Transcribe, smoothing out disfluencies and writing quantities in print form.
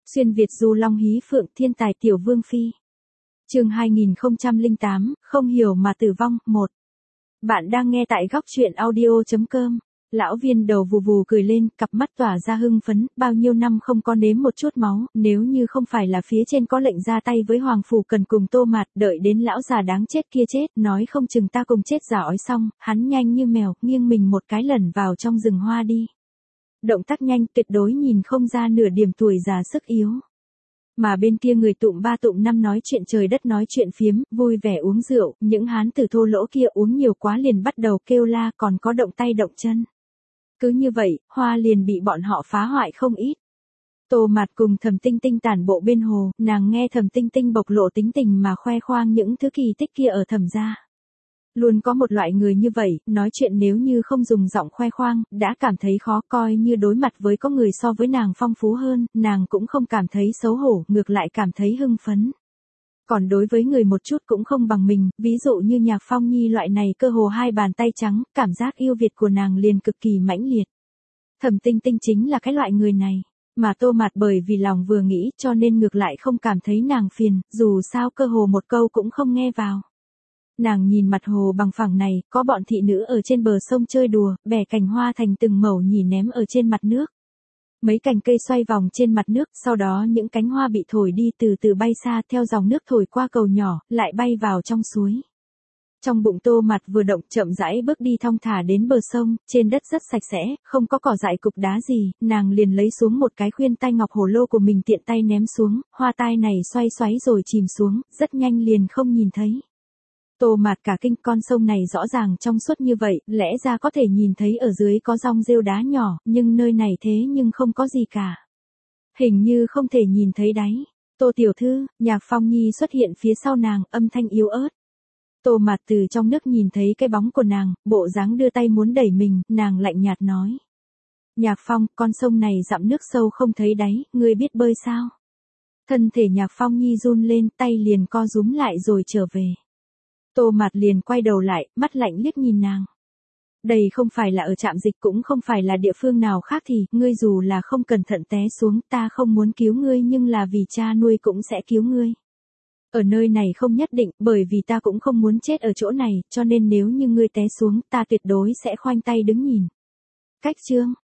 Xuyên Việt du long hí phượng thiên tài tiểu vương phi. Chương 2008, không hiểu mà tử vong, 1. Bạn đang nghe tại góc truyện audio.com. Lão Viên đầu vù vù cười lên, cặp mắt tỏa ra hưng phấn, bao nhiêu năm không có nếm một chút máu, nếu như không phải là phía trên có lệnh ra tay với Hoàng Phủ Cần cùng Tô Mạt, đợi đến lão già đáng chết kia chết, nói không chừng ta cùng chết giả ói xong, hắn nhanh như mèo, nghiêng mình một cái lẩn vào trong rừng hoa đi. Động tác nhanh, tuyệt đối nhìn không ra nửa điểm tuổi già sức yếu. Mà bên kia người tụm ba tụm năm nói chuyện trời đất nói chuyện phiếm, vui vẻ uống rượu, những hán tử thô lỗ kia uống nhiều quá liền bắt đầu kêu la, còn có động tay động chân. Cứ như vậy, hoa liền bị bọn họ phá hoại không ít. Tô Mạt cùng Thẩm Tinh Tinh tản bộ bên hồ, nàng nghe Thẩm Tinh Tinh bộc lộ tính tình mà khoe khoang những thứ kỳ tích kia ở Thẩm gia. Luôn có một loại người như vậy, nói chuyện nếu như không dùng giọng khoe khoang, đã cảm thấy khó, coi như đối mặt với có người so với nàng phong phú hơn, nàng cũng không cảm thấy xấu hổ, ngược lại cảm thấy hưng phấn. Còn đối với người một chút cũng không bằng mình, ví dụ như Nhạc Phong Nhi loại này cơ hồ hai bàn tay trắng, cảm giác yêu Việt của nàng liền cực kỳ mãnh liệt. Thẩm Tinh Tinh chính là cái loại người này, mà Tô Mạt bởi vì lòng vừa nghĩ cho nên ngược lại không cảm thấy nàng phiền, dù sao cơ hồ một câu cũng không nghe vào. Nàng nhìn mặt hồ bằng phẳng này, có bọn thị nữ ở trên bờ sông chơi đùa, bẻ cành hoa thành từng mẩu nhì ném ở trên mặt nước. Mấy cành cây xoay vòng trên mặt nước, sau đó những cánh hoa bị thổi đi từ từ bay xa theo dòng nước thổi qua cầu nhỏ, lại bay vào trong suối. Trong bụng Tô Mạt vừa động chậm rãi bước đi thong thả đến bờ sông, trên đất rất sạch sẽ, không có cỏ dại cục đá gì, nàng liền lấy xuống một cái khuyên tai ngọc hổ lô của mình tiện tay ném xuống, hoa tai này xoay xoáy rồi chìm xuống, rất nhanh liền không nhìn thấy. Tô Mạt cả kinh, con sông này rõ ràng trong suốt như vậy, lẽ ra có thể nhìn thấy ở dưới có rong rêu đá nhỏ, nhưng nơi này thế nhưng không có gì cả. Hình như không thể nhìn thấy đáy. Tô tiểu thư, Nhạc Phong Nhi xuất hiện phía sau nàng, âm thanh yếu ớt. Tô Mạt từ trong nước nhìn thấy cái bóng của nàng, bộ dáng đưa tay muốn đẩy mình, nàng lạnh nhạt nói. Nhạc Phong, con sông này dặm nước sâu không thấy đáy, ngươi biết bơi sao? Thân thể Nhạc Phong Nhi run lên, tay liền co rúm lại rồi trở về. Tô Mạt liền quay đầu lại, mắt lạnh liếc nhìn nàng. Đây không phải là ở trạm dịch cũng không phải là địa phương nào khác thì, ngươi dù là không cẩn thận té xuống, ta không muốn cứu ngươi nhưng là vì cha nuôi cũng sẽ cứu ngươi. Ở nơi này không nhất định, bởi vì ta cũng không muốn chết ở chỗ này, cho nên nếu như ngươi té xuống, ta tuyệt đối sẽ khoanh tay đứng nhìn. Cách chương,